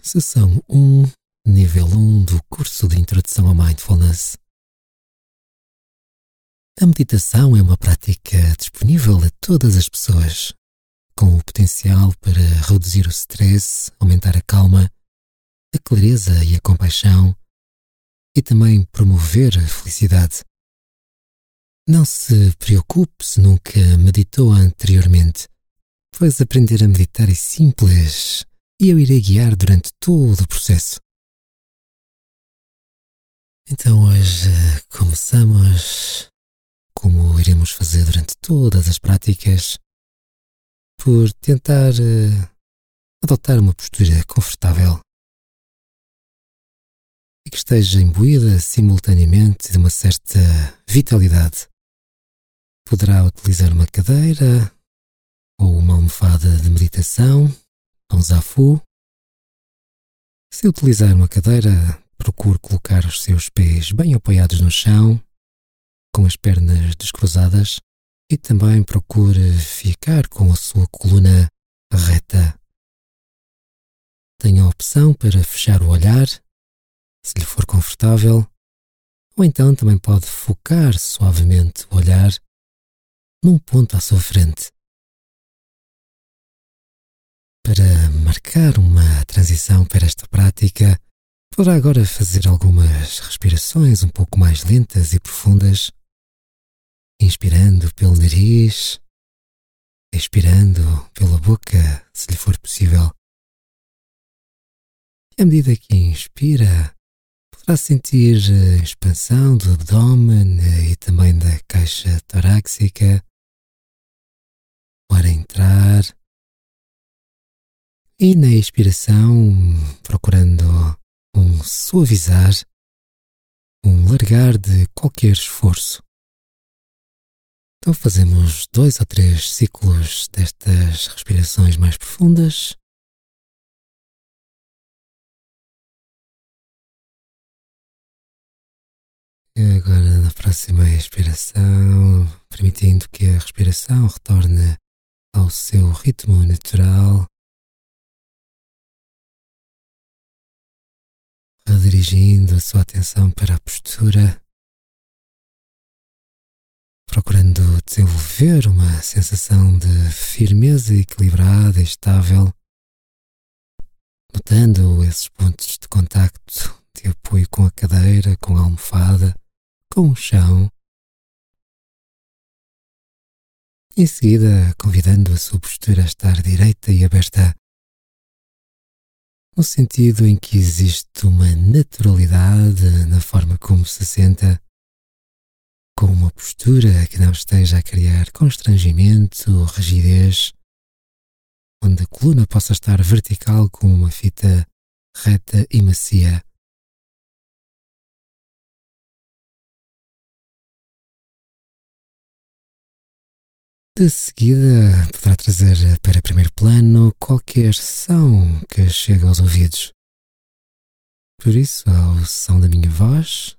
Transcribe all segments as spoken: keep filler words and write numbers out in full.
Sessão um, nível um do curso de Introdução ao Mindfulness. A meditação é uma prática disponível a todas as pessoas, com o potencial para reduzir o stress, aumentar a calma, a clareza e a compaixão, e também promover a felicidade. Não se preocupe se nunca meditou anteriormente, pois aprender a meditar é simples e eu irei guiar durante todo o processo. Então hoje começamos, como iremos fazer durante todas as práticas, por tentar uh, adotar uma postura confortável e que esteja imbuída simultaneamente de uma certa vitalidade. Poderá utilizar uma cadeira ou uma almofada de meditação, um zafu. Se utilizar uma cadeira, procure colocar os seus pés bem apoiados no chão, com as pernas descruzadas, e também procure ficar com a sua coluna reta. Tenha a opção para fechar o olhar, se lhe for confortável, ou então também pode focar suavemente o olhar num ponto à sua frente. Para marcar uma transição para esta prática, poderá agora fazer algumas respirações um pouco mais lentas e profundas, inspirando pelo nariz, expirando pela boca, se lhe for possível. E à medida que inspira, poderá sentir a expansão do abdômen e também da caixa torácica, o ar a entrar. E na expiração, procurando um suavizar, um largar de qualquer esforço. Então fazemos dois ou três ciclos destas respirações mais profundas. E agora na próxima expiração, permitindo que a respiração retorne ao seu ritmo natural. Redirigindo a sua atenção para a postura, procurando desenvolver uma sensação de firmeza equilibrada e estável, notando esses pontos de contacto, de apoio com a cadeira, com a almofada, com o chão. Em seguida, convidando a sua postura a estar direita e aberta, no sentido em que existe uma naturalidade na forma como se senta, com uma postura que não esteja a criar constrangimento ou rigidez, onde a coluna possa estar vertical como uma fita reta e macia. De seguida, poderá trazer para primeiro plano qualquer som que chegue aos ouvidos. Por isso, ao som da minha voz,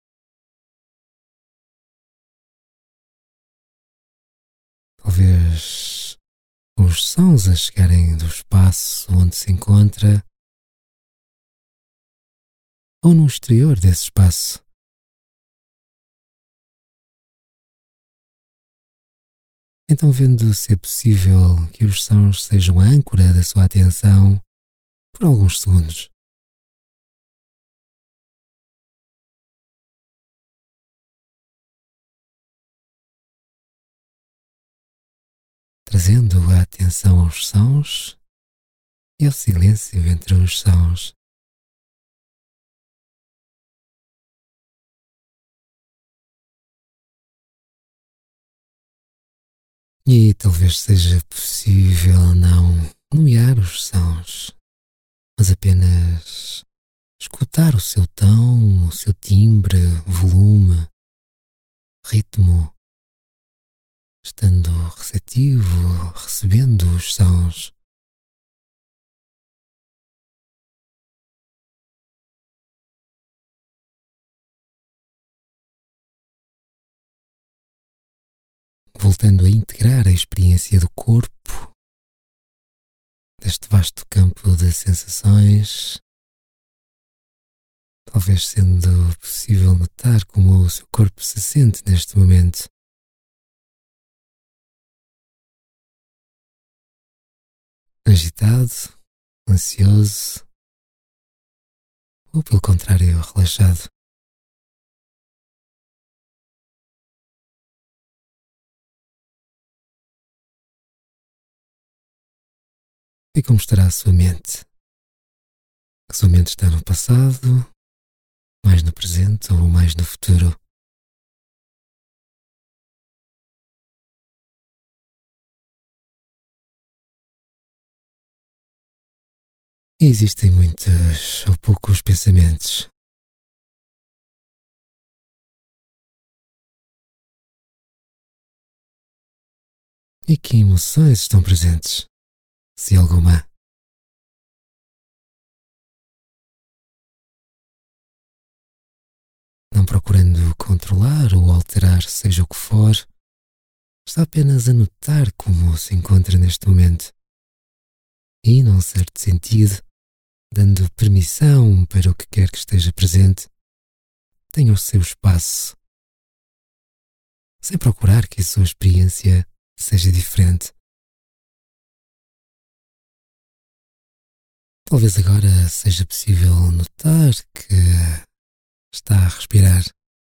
talvez os sons a chegarem do espaço onde se encontra ou no exterior desse espaço. Então, vendo se é possível que os sons sejam a âncora da sua atenção por alguns segundos. Trazendo a atenção aos sons e ao silêncio entre os sons. E talvez seja possível não nomear os sons, mas apenas escutar o seu tom, o seu timbre, volume, ritmo, estando receptivo, recebendo os sons. Voltando a integrar a experiência do corpo deste vasto campo de sensações, talvez sendo possível notar como o seu corpo se sente neste momento. Agitado, ansioso ou, pelo contrário, relaxado. E como estará a sua mente? A sua mente está no passado, mais no presente ou mais no futuro? E existem muitos ou poucos pensamentos. E que emoções estão presentes, se alguma? Não procurando controlar ou alterar seja o que for, está apenas a notar como se encontra neste momento. E, num certo sentido, dando permissão para o que quer que esteja presente, tenha o seu espaço, sem procurar que a sua experiência seja diferente. Talvez agora seja possível notar que está a respirar.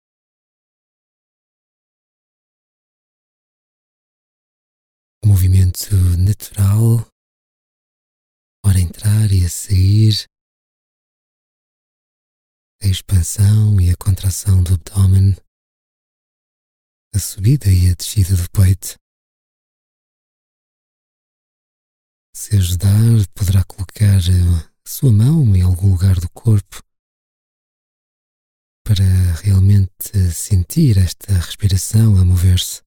Um movimento natural, ora a entrar e a sair, a expansão e a contração do abdômen, a subida e a descida do peito. Se ajudar, poderá colocar a sua mão em algum lugar do corpo para realmente sentir esta respiração a mover-se.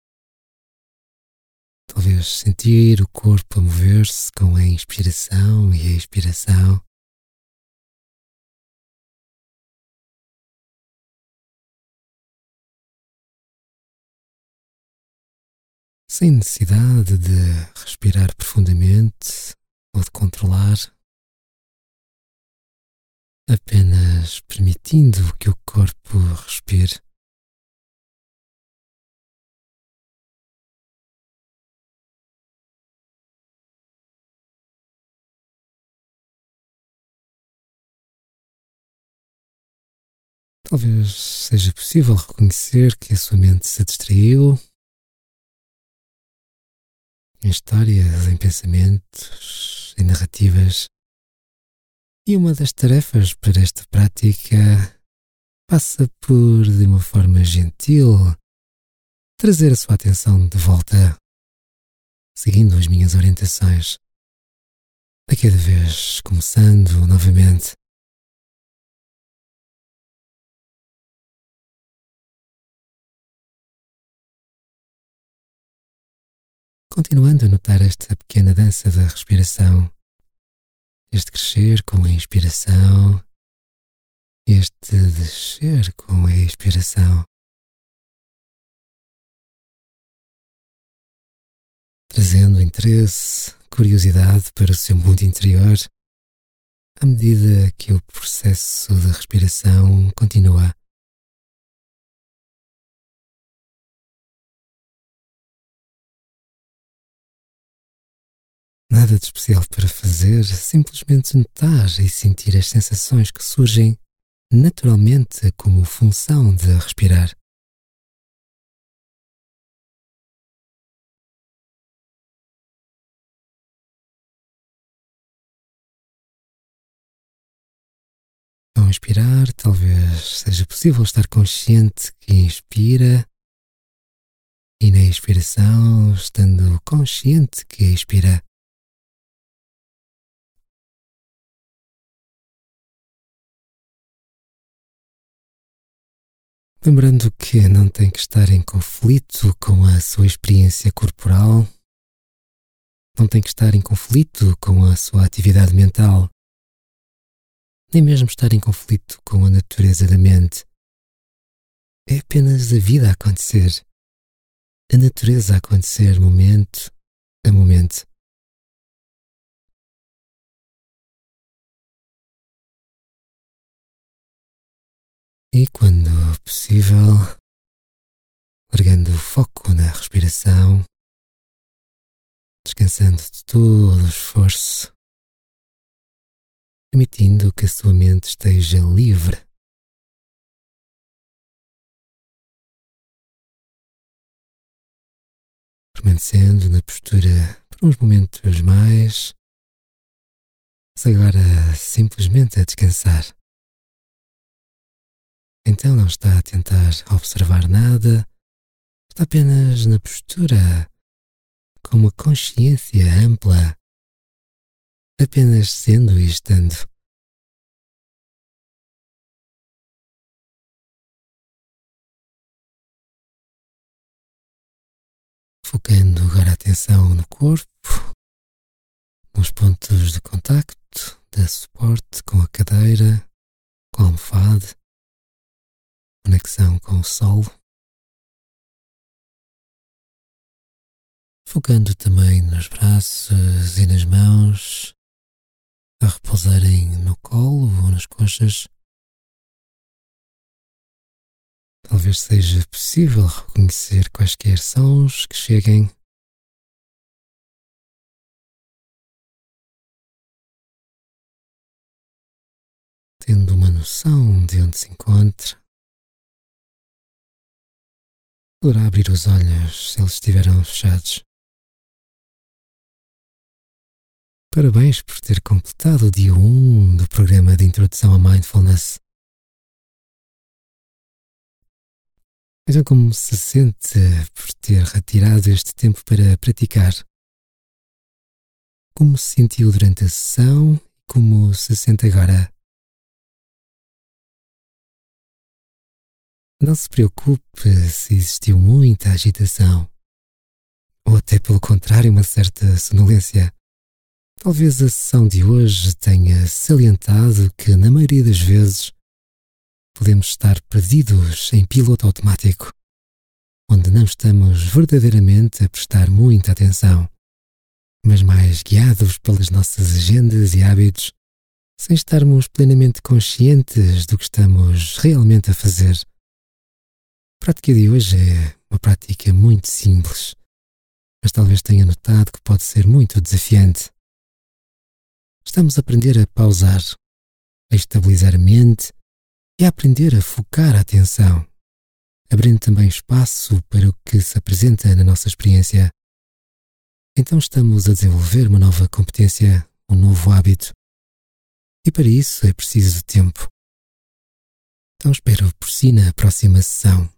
Talvez sentir o corpo a mover-se com a inspiração e a expiração. Sem necessidade de respirar profundamente ou de controlar, apenas permitindo que o corpo respire. Talvez seja possível reconhecer que a sua mente se distraiu em histórias, em pensamentos, em narrativas. E uma das tarefas para esta prática passa por, de uma forma gentil, trazer a sua atenção de volta, seguindo as minhas orientações. A cada vez começando novamente. Continuando a notar esta pequena dança da respiração, este crescer com a inspiração, este descer com a expiração, trazendo interesse, curiosidade para o seu mundo interior, à medida que o processo de respiração continua. Nada de especial para fazer, simplesmente notar e sentir as sensações que surgem naturalmente como função de respirar. Ao inspirar, talvez seja possível estar consciente que inspira e na expiração, estando consciente que expira. Lembrando que não tem que estar em conflito com a sua experiência corporal, não tem que estar em conflito com a sua atividade mental, nem mesmo estar em conflito com a natureza da mente. É apenas a vida a acontecer, a natureza a acontecer momento a momento. E, quando possível, largando o foco na respiração, descansando de todo o esforço, permitindo que a sua mente esteja livre. Permanecendo na postura por uns momentos mais, mas agora simplesmente a descansar. Então não está a tentar observar nada, está apenas na postura, com uma consciência ampla, apenas sendo e estando. Focando agora a atenção no corpo, nos pontos de contacto, de suporte com a cadeira, com a almofada, conexão com o solo. Focando também nos braços e nas mãos, a repousarem no colo ou nas coxas. Talvez seja possível reconhecer quaisquer sons que cheguem. Tendo uma noção de onde se encontra. Poderá abrir os olhos se eles estiveram fechados. Parabéns por ter completado o dia um do programa de Introdução à Mindfulness. Então, como se sente por ter retirado este tempo para praticar? Como se sentiu durante a sessão e como se sente agora? Não se preocupe se existiu muita agitação, ou até pelo contrário, uma certa sonolência. Talvez a sessão de hoje tenha salientado que, na maioria das vezes, podemos estar perdidos em piloto automático, onde não estamos verdadeiramente a prestar muita atenção, mas mais guiados pelas nossas agendas e hábitos, sem estarmos plenamente conscientes do que estamos realmente a fazer. A prática de hoje é uma prática muito simples, mas talvez tenha notado que pode ser muito desafiante. Estamos a aprender a pausar, a estabilizar a mente e a aprender a focar a atenção, abrindo também espaço para o que se apresenta na nossa experiência. Então estamos a desenvolver uma nova competência, um novo hábito. E para isso é preciso tempo. Então espero por si na próxima sessão.